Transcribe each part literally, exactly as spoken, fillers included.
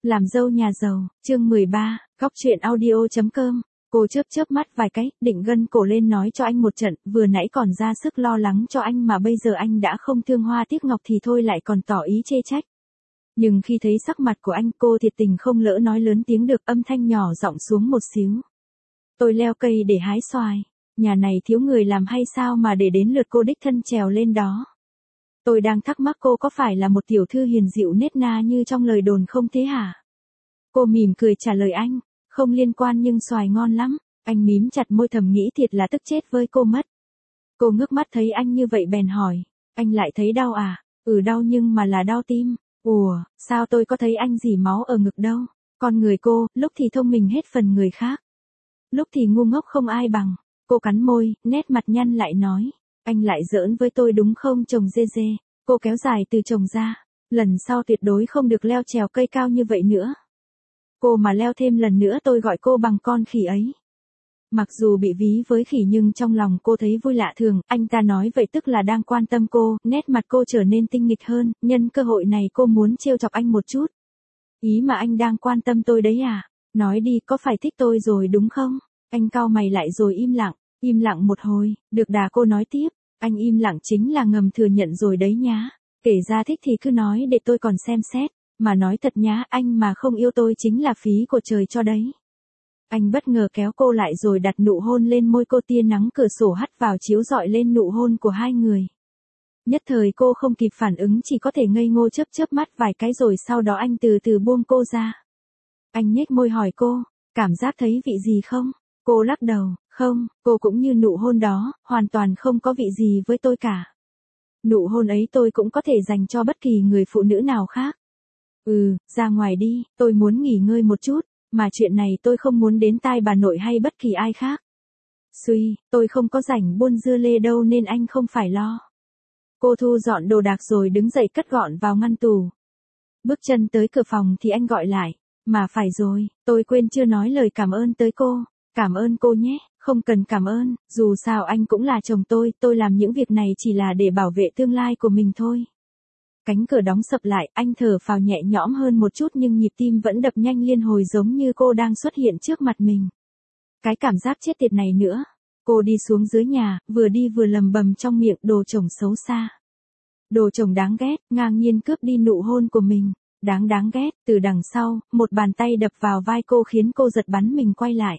Làm dâu nhà giàu, chương mười ba, góc truyện audio chấm com. Cô chớp chớp mắt vài cái, định gân cổ lên nói cho anh một trận, vừa nãy còn ra sức lo lắng cho anh mà bây giờ anh đã không thương hoa tiếc ngọc thì thôi lại còn tỏ ý chê trách. Nhưng khi thấy sắc mặt của anh, cô thiệt tình không lỡ nói lớn tiếng được, âm thanh nhỏ giọng xuống một xíu. Tôi leo cây để hái xoài, nhà này thiếu người làm hay sao mà để đến lượt cô đích thân trèo lên đó. Tôi đang thắc mắc cô có phải là một tiểu thư hiền dịu nết na như trong lời đồn không thế hả? Cô mỉm cười trả lời anh, không liên quan nhưng xoài ngon lắm. Anh mím chặt môi thầm nghĩ thiệt là tức chết với cô mất. Cô ngước mắt thấy anh như vậy bèn hỏi, anh lại thấy đau à? Ừ đau nhưng mà là đau tim. Ủa, sao tôi có thấy anh dỉ máu ở ngực đâu? Con người cô, lúc thì thông minh hết phần người khác, lúc thì ngu ngốc không ai bằng. Cô cắn môi, nét mặt nhăn lại nói, anh lại giỡn với tôi đúng không chồng dê dê? Cô kéo dài từ chồng ra, lần sau tuyệt đối không được leo trèo cây cao như vậy nữa. Cô mà leo thêm lần nữa tôi gọi cô bằng con khỉ ấy. Mặc dù bị ví với khỉ nhưng trong lòng cô thấy vui lạ thường, anh ta nói vậy tức là đang quan tâm cô, nét mặt cô trở nên tinh nghịch hơn, nhân cơ hội này cô muốn trêu chọc anh một chút. Ý mà anh đang quan tâm tôi đấy à? Nói đi, có phải thích tôi rồi đúng không? Anh cau mày lại rồi im lặng, im lặng một hồi, được đà cô nói tiếp, anh im lặng chính là ngầm thừa nhận rồi đấy nhá. Kể ra thích thì cứ nói để tôi còn xem xét, mà nói thật nhá, anh mà không yêu tôi chính là phí của trời cho đấy. Anh bất ngờ kéo cô lại rồi đặt nụ hôn lên môi cô, tia nắng cửa sổ hắt vào chiếu rọi lên nụ hôn của hai người. Nhất thời cô không kịp phản ứng chỉ có thể ngây ngô chớp chớp mắt vài cái rồi sau đó anh từ từ buông cô ra. Anh nhếch môi hỏi cô, cảm giác thấy vị gì không? Cô lắc đầu, không, cô cũng như nụ hôn đó, hoàn toàn không có vị gì với tôi cả. Nụ hôn ấy tôi cũng có thể dành cho bất kỳ người phụ nữ nào khác. Ừ, ra ngoài đi, tôi muốn nghỉ ngơi một chút, mà chuyện này tôi không muốn đến tai bà nội hay bất kỳ ai khác. Suy, tôi không có rảnh buôn dưa lê đâu nên anh không phải lo. Cô thu dọn đồ đạc rồi đứng dậy cất gọn vào ngăn tủ. Bước chân tới cửa phòng thì anh gọi lại, mà phải rồi, tôi quên chưa nói lời cảm ơn tới cô. Cảm ơn cô nhé, không cần cảm ơn, dù sao anh cũng là chồng tôi, tôi làm những việc này chỉ là để bảo vệ tương lai của mình thôi. Cánh cửa đóng sập lại, anh thở phào nhẹ nhõm hơn một chút nhưng nhịp tim vẫn đập nhanh liên hồi giống như cô đang xuất hiện trước mặt mình. Cái cảm giác chết tiệt này nữa. Cô đi xuống dưới nhà, vừa đi vừa lầm bầm trong miệng, đồ chồng xấu xa. Đồ chồng đáng ghét, ngang nhiên cướp đi nụ hôn của mình. Đáng đáng ghét, từ đằng sau, một bàn tay đập vào vai cô khiến cô giật bắn mình quay lại.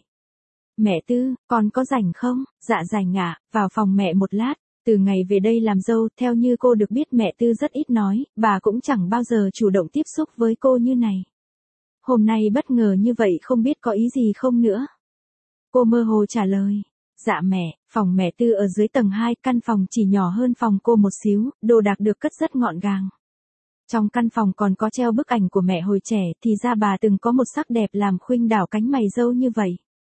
Mẹ Tư, con có rảnh không? Dạ rảnh ạ, vào phòng mẹ một lát. Từ ngày về đây làm dâu, theo như cô được biết mẹ Tư rất ít nói, bà cũng chẳng bao giờ chủ động tiếp xúc với cô như này. Hôm nay bất ngờ như vậy không biết có ý gì không nữa. Cô mơ hồ trả lời. Dạ mẹ, phòng mẹ Tư ở dưới tầng hai, căn phòng chỉ nhỏ hơn phòng cô một xíu, đồ đạc được cất rất gọn gàng. Trong căn phòng còn có treo bức ảnh của mẹ hồi trẻ, thì ra bà từng có một sắc đẹp làm khuynh đảo cánh mày râu như vậy.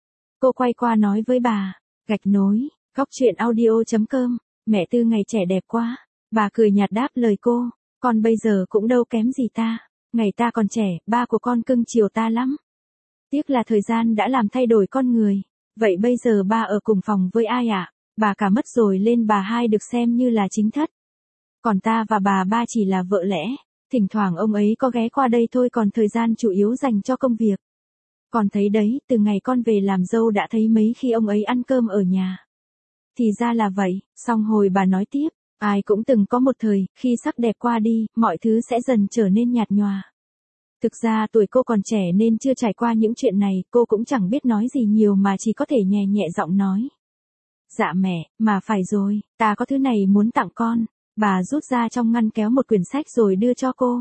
Cô quay qua nói với bà, gạch nối, góc truyện audio chấm com, mẹ Tư ngày trẻ đẹp quá. Bà cười nhạt đáp lời cô, con bây giờ cũng đâu kém gì ta, ngày ta còn trẻ, ba của con cưng chiều ta lắm. Tiếc là thời gian đã làm thay đổi con người. Vậy bây giờ ba ở cùng phòng với ai ạ? À? Bà cả mất rồi lên bà hai được xem như là chính thất. Còn ta và bà ba chỉ là vợ lẽ, thỉnh thoảng ông ấy có ghé qua đây thôi còn thời gian chủ yếu dành cho công việc. Còn thấy đấy, từ ngày con về làm dâu đã thấy mấy khi ông ấy ăn cơm ở nhà. Thì ra là vậy, xong hồi bà nói tiếp, ai cũng từng có một thời, khi sắc đẹp qua đi, mọi thứ sẽ dần trở nên nhạt nhòa. Thực ra tuổi cô còn trẻ nên chưa trải qua những chuyện này, cô cũng chẳng biết nói gì nhiều mà chỉ có thể nhẹ nhẹ giọng nói. Dạ mẹ, mà phải rồi, ta có thứ này muốn tặng con. Bà rút ra trong ngăn kéo một quyển sách rồi đưa cho cô.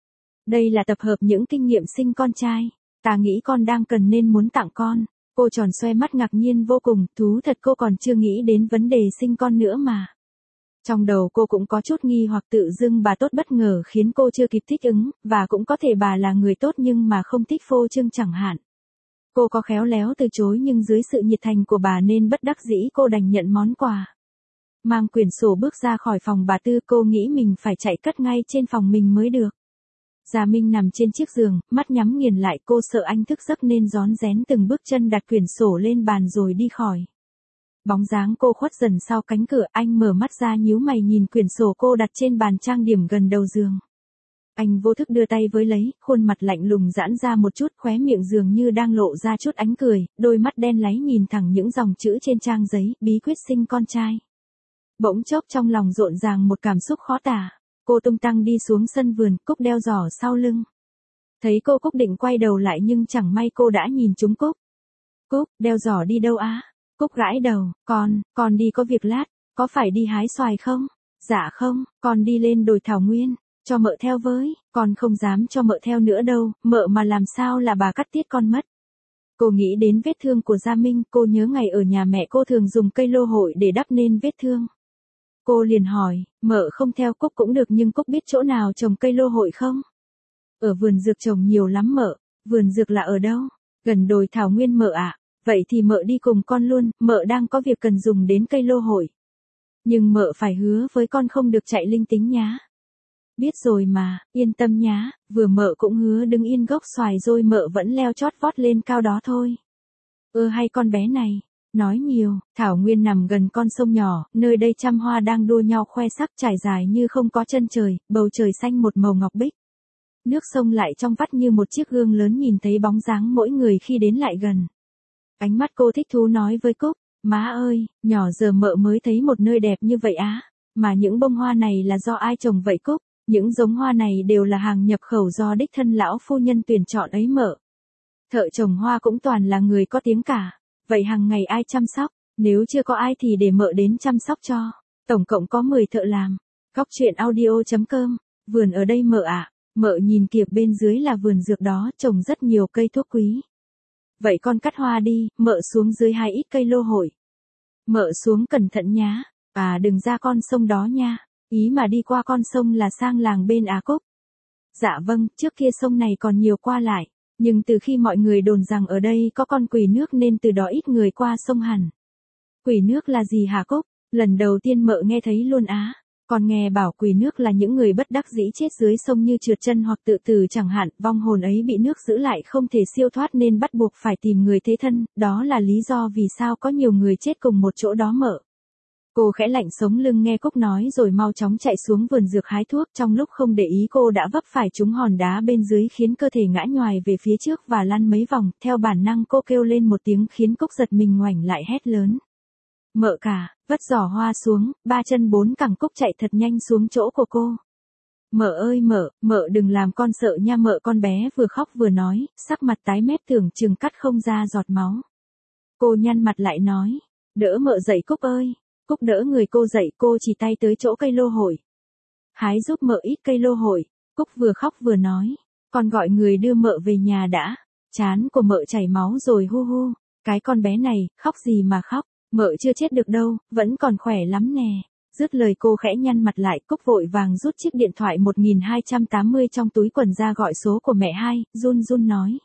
Đây là tập hợp những kinh nghiệm sinh con trai. Ta nghĩ con đang cần nên muốn tặng con. Cô tròn xoe mắt ngạc nhiên vô cùng, thú thật cô còn chưa nghĩ đến vấn đề sinh con nữa mà. Trong đầu cô cũng có chút nghi hoặc tự dưng bà tốt bất ngờ khiến cô chưa kịp thích ứng, và cũng có thể bà là người tốt nhưng mà không thích phô trương chẳng hạn. Cô có khéo léo từ chối nhưng dưới sự nhiệt thành của bà nên bất đắc dĩ cô đành nhận món quà. Mang quyển sổ bước ra khỏi phòng bà Tư, cô nghĩ mình phải chạy cất ngay trên phòng mình mới được. Gia Minh nằm trên chiếc giường, mắt nhắm nghiền lại, cô sợ anh thức giấc nên rón rén từng bước chân đặt quyển sổ lên bàn rồi đi khỏi. Bóng dáng cô khuất dần sau cánh cửa, anh mở mắt ra nhíu mày nhìn quyển sổ cô đặt trên bàn trang điểm gần đầu giường. Anh vô thức đưa tay với lấy, khuôn mặt lạnh lùng giãn ra một chút, khóe miệng dường như đang lộ ra chút ánh cười, đôi mắt đen láy nhìn thẳng những dòng chữ trên trang giấy, bí quyết sinh con trai. Bỗng chốc trong lòng rộn ràng một cảm xúc khó tả. Cô tung tăng đi xuống sân vườn, Cúc đeo giỏ sau lưng. Thấy cô Cúc định quay đầu lại nhưng chẳng may cô đã nhìn trúng Cúc. Cúc, đeo giỏ đi đâu á? Cúc gãi đầu, con, con đi có việc lát, có phải đi hái xoài không? Dạ không, con đi lên đồi thảo nguyên, cho mợ theo với, con không dám cho mợ theo nữa đâu, mợ mà làm sao là bà cắt tiết con mất. Cô nghĩ đến vết thương của Gia Minh, cô nhớ ngày ở nhà mẹ cô thường dùng cây lô hội để đắp nên vết thương. Cô liền hỏi, mợ không theo Cúc cũng được nhưng Cúc biết chỗ nào trồng cây lô hội không? Ở vườn dược trồng nhiều lắm mợ, vườn dược là ở đâu? Gần đồi thảo nguyên mợ ạ, vậy thì mợ đi cùng con luôn, mợ đang có việc cần dùng đến cây lô hội. Nhưng mợ phải hứa với con không được chạy linh tính nhá. Biết rồi mà, yên tâm nhá, vừa mợ cũng hứa đứng yên gốc xoài rồi mợ vẫn leo chót vót lên cao đó thôi. Ơ hay con bé này. Nói nhiều, thảo nguyên nằm gần con sông nhỏ, nơi đây trăm hoa đang đua nhau khoe sắc trải dài như không có chân trời, bầu trời xanh một màu ngọc bích. Nước sông lại trong vắt như một chiếc gương lớn nhìn thấy bóng dáng mỗi người khi đến lại gần. Ánh mắt cô thích thú nói với Cúc, má ơi, nhỏ giờ mợ mới thấy một nơi đẹp như vậy á, mà những bông hoa này là do ai trồng vậy Cúc, những giống hoa này đều là hàng nhập khẩu do đích thân lão phu nhân tuyển chọn ấy mợ. Thợ trồng hoa cũng toàn là người có tiếng cả. Vậy hàng ngày ai chăm sóc, nếu chưa có ai thì để mợ đến chăm sóc cho. Tổng cộng có mười thợ làm. Góc truyện audio chấm com, vườn ở đây mợ ạ, mợ nhìn kìa bên dưới là vườn dược đó, trồng rất nhiều cây thuốc quý. Vậy con cắt hoa đi, mợ xuống dưới hái ít cây lô hội. Mợ xuống cẩn thận nhá, à đừng ra con sông đó nha, ý mà đi qua con sông là sang làng bên Á Cúc. Dạ vâng, trước kia sông này còn nhiều qua lại. Nhưng từ khi mọi người đồn rằng ở đây có con quỷ nước nên từ đó ít người qua sông hẳn. Quỷ nước là gì hả Cúc? Lần đầu tiên mợ nghe thấy luôn á. Còn nghe bảo quỷ nước là những người bất đắc dĩ chết dưới sông như trượt chân hoặc tự tử chẳng hạn, vong hồn ấy bị nước giữ lại không thể siêu thoát nên bắt buộc phải tìm người thế thân, đó là lý do vì sao có nhiều người chết cùng một chỗ đó mợ. Cô khẽ lạnh sống lưng nghe Cúc nói rồi mau chóng chạy xuống vườn dược hái thuốc, trong lúc không để ý cô đã vấp phải trúng hòn đá bên dưới khiến cơ thể ngã nhoài về phía trước và lăn mấy vòng, theo bản năng cô kêu lên một tiếng khiến Cúc giật mình ngoảnh lại hét lớn. Mợ cả, vất giỏ hoa xuống, ba chân bốn cẳng Cúc chạy thật nhanh xuống chỗ của cô. Mợ ơi mợ, mợ đừng làm con sợ nha mợ, con bé vừa khóc vừa nói, sắc mặt tái mét tưởng chừng cắt không ra giọt máu. Cô nhăn mặt lại nói, đỡ mợ dậy Cúc ơi. Cúc đỡ người cô dậy, cô chỉ tay tới chỗ cây lô hội. Hái giúp mợ ít cây lô hội. Cúc vừa khóc vừa nói, con gọi người đưa mợ về nhà đã. Chán của mợ chảy máu rồi hu hu. Cái con bé này, khóc gì mà khóc, mợ chưa chết được đâu, vẫn còn khỏe lắm nè. Dứt lời cô khẽ nhăn mặt lại, Cúc vội vàng rút chiếc điện thoại một nghìn hai trăm tám mươi trong túi quần ra gọi số của mẹ hai, run run nói.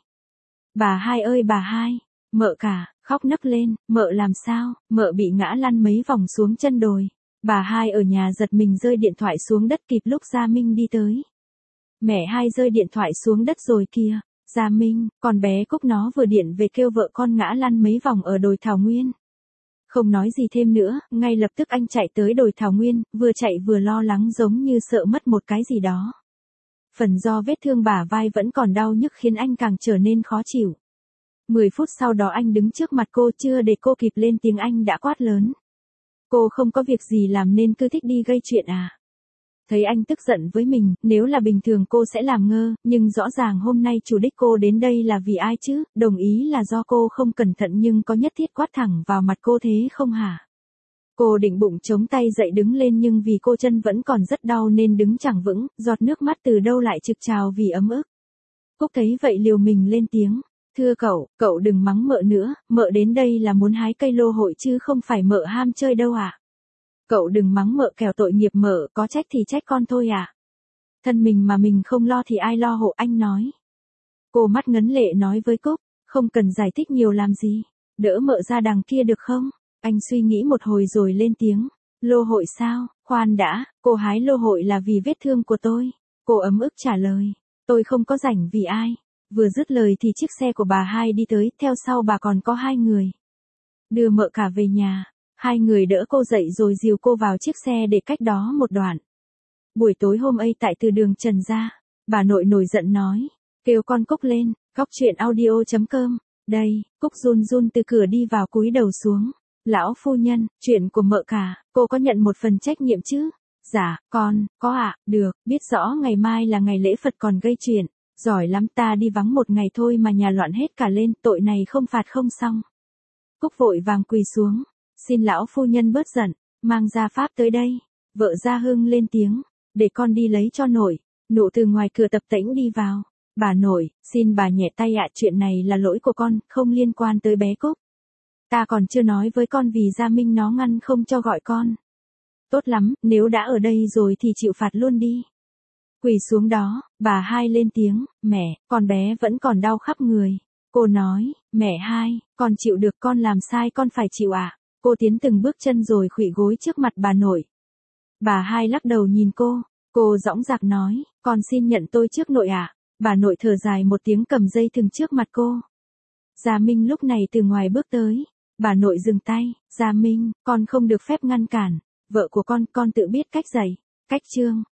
Bà hai ơi bà hai. Mợ cả, khóc nấc lên, mợ làm sao, mợ bị ngã lăn mấy vòng xuống chân đồi. Bà hai ở nhà giật mình rơi điện thoại xuống đất kịp lúc Gia Minh đi tới. Mẹ hai rơi điện thoại xuống đất rồi kìa, Gia Minh, con bé Cúc nó vừa điện về kêu vợ con ngã lăn mấy vòng ở đồi thảo nguyên. Không nói gì thêm nữa, ngay lập tức anh chạy tới đồi thảo nguyên, vừa chạy vừa lo lắng giống như sợ mất một cái gì đó. Phần do vết thương bả vai vẫn còn đau nhức khiến anh càng trở nên khó chịu. Mười phút sau đó anh đứng trước mặt cô, chưa để cô kịp lên tiếng anh đã quát lớn. Cô không có việc gì làm nên cứ thích đi gây chuyện à? Thấy anh tức giận với mình, nếu là bình thường cô sẽ làm ngơ, nhưng rõ ràng hôm nay chủ đích cô đến đây là vì ai chứ, đồng ý là do cô không cẩn thận nhưng có nhất thiết quát thẳng vào mặt cô thế không hả? Cô định bụng chống tay dậy đứng lên nhưng vì cô chân vẫn còn rất đau nên đứng chẳng vững, giọt nước mắt từ đâu lại trực trào vì ấm ức. Cúc thấy vậy liều mình lên tiếng. Thưa cậu, cậu đừng mắng mợ nữa, mợ đến đây là muốn hái cây lô hội chứ không phải mợ ham chơi đâu ạ. À. Cậu đừng mắng mợ kẻo tội nghiệp mợ, có trách thì trách con thôi ạ. À. Thân mình mà mình không lo thì ai lo hộ, anh nói. Cô mắt ngấn lệ nói với Cúc, không cần giải thích nhiều làm gì, đỡ mợ ra đằng kia được không? Anh suy nghĩ một hồi rồi lên tiếng, lô hội sao, khoan đã, cô hái lô hội là vì vết thương của tôi. Cô ấm ức trả lời, tôi không có rảnh vì ai. Vừa dứt lời thì chiếc xe của bà hai đi tới, theo sau bà còn có hai người. Đưa mợ cả về nhà, hai người đỡ cô dậy rồi dìu cô vào chiếc xe để cách đó một đoạn. Buổi tối hôm ấy tại từ đường Trần ra, Bà nội nổi giận nói, kêu con Cúc lên, Góc truyện audio chấm com. Đây, Cúc run run từ cửa đi vào cúi đầu xuống. Lão phu nhân, chuyện của mợ cả, cô có nhận một phần trách nhiệm chứ? Dạ, con, có ạ, được, biết rõ ngày mai là ngày lễ Phật còn gây chuyện. Giỏi lắm, ta đi vắng một ngày thôi mà nhà loạn hết cả lên, tội này không phạt không xong. Cúc vội vàng quỳ xuống, xin lão phu nhân bớt giận, mang gia pháp tới đây. Vợ Gia Hưng lên tiếng, để con đi lấy cho nội. Nụ từ ngoài cửa tập tễnh đi vào. Bà nội, xin bà nhẹ tay ạ, chuyện này là lỗi của con, không liên quan tới bé Cúc. Ta còn chưa nói với con vì Gia Minh nó ngăn không cho gọi con. Tốt lắm, nếu đã ở đây rồi thì chịu phạt luôn đi. Quỳ xuống đó, bà Hai lên tiếng, mẹ, con bé vẫn còn đau khắp người. Cô nói, mẹ Hai, con chịu được, con làm sai con phải chịu ạ. À? Cô tiến từng bước chân rồi khuỵu gối trước mặt bà nội. Bà Hai lắc đầu nhìn cô, cô dõng dạc nói, con xin nhận tôi trước nội ạ. À? Bà nội thở dài một tiếng cầm dây thừng trước mặt cô. Gia Minh lúc này từ ngoài bước tới. Bà nội dừng tay, Gia Minh, con không được phép ngăn cản. Vợ của con, con tự biết cách dạy, cách chương.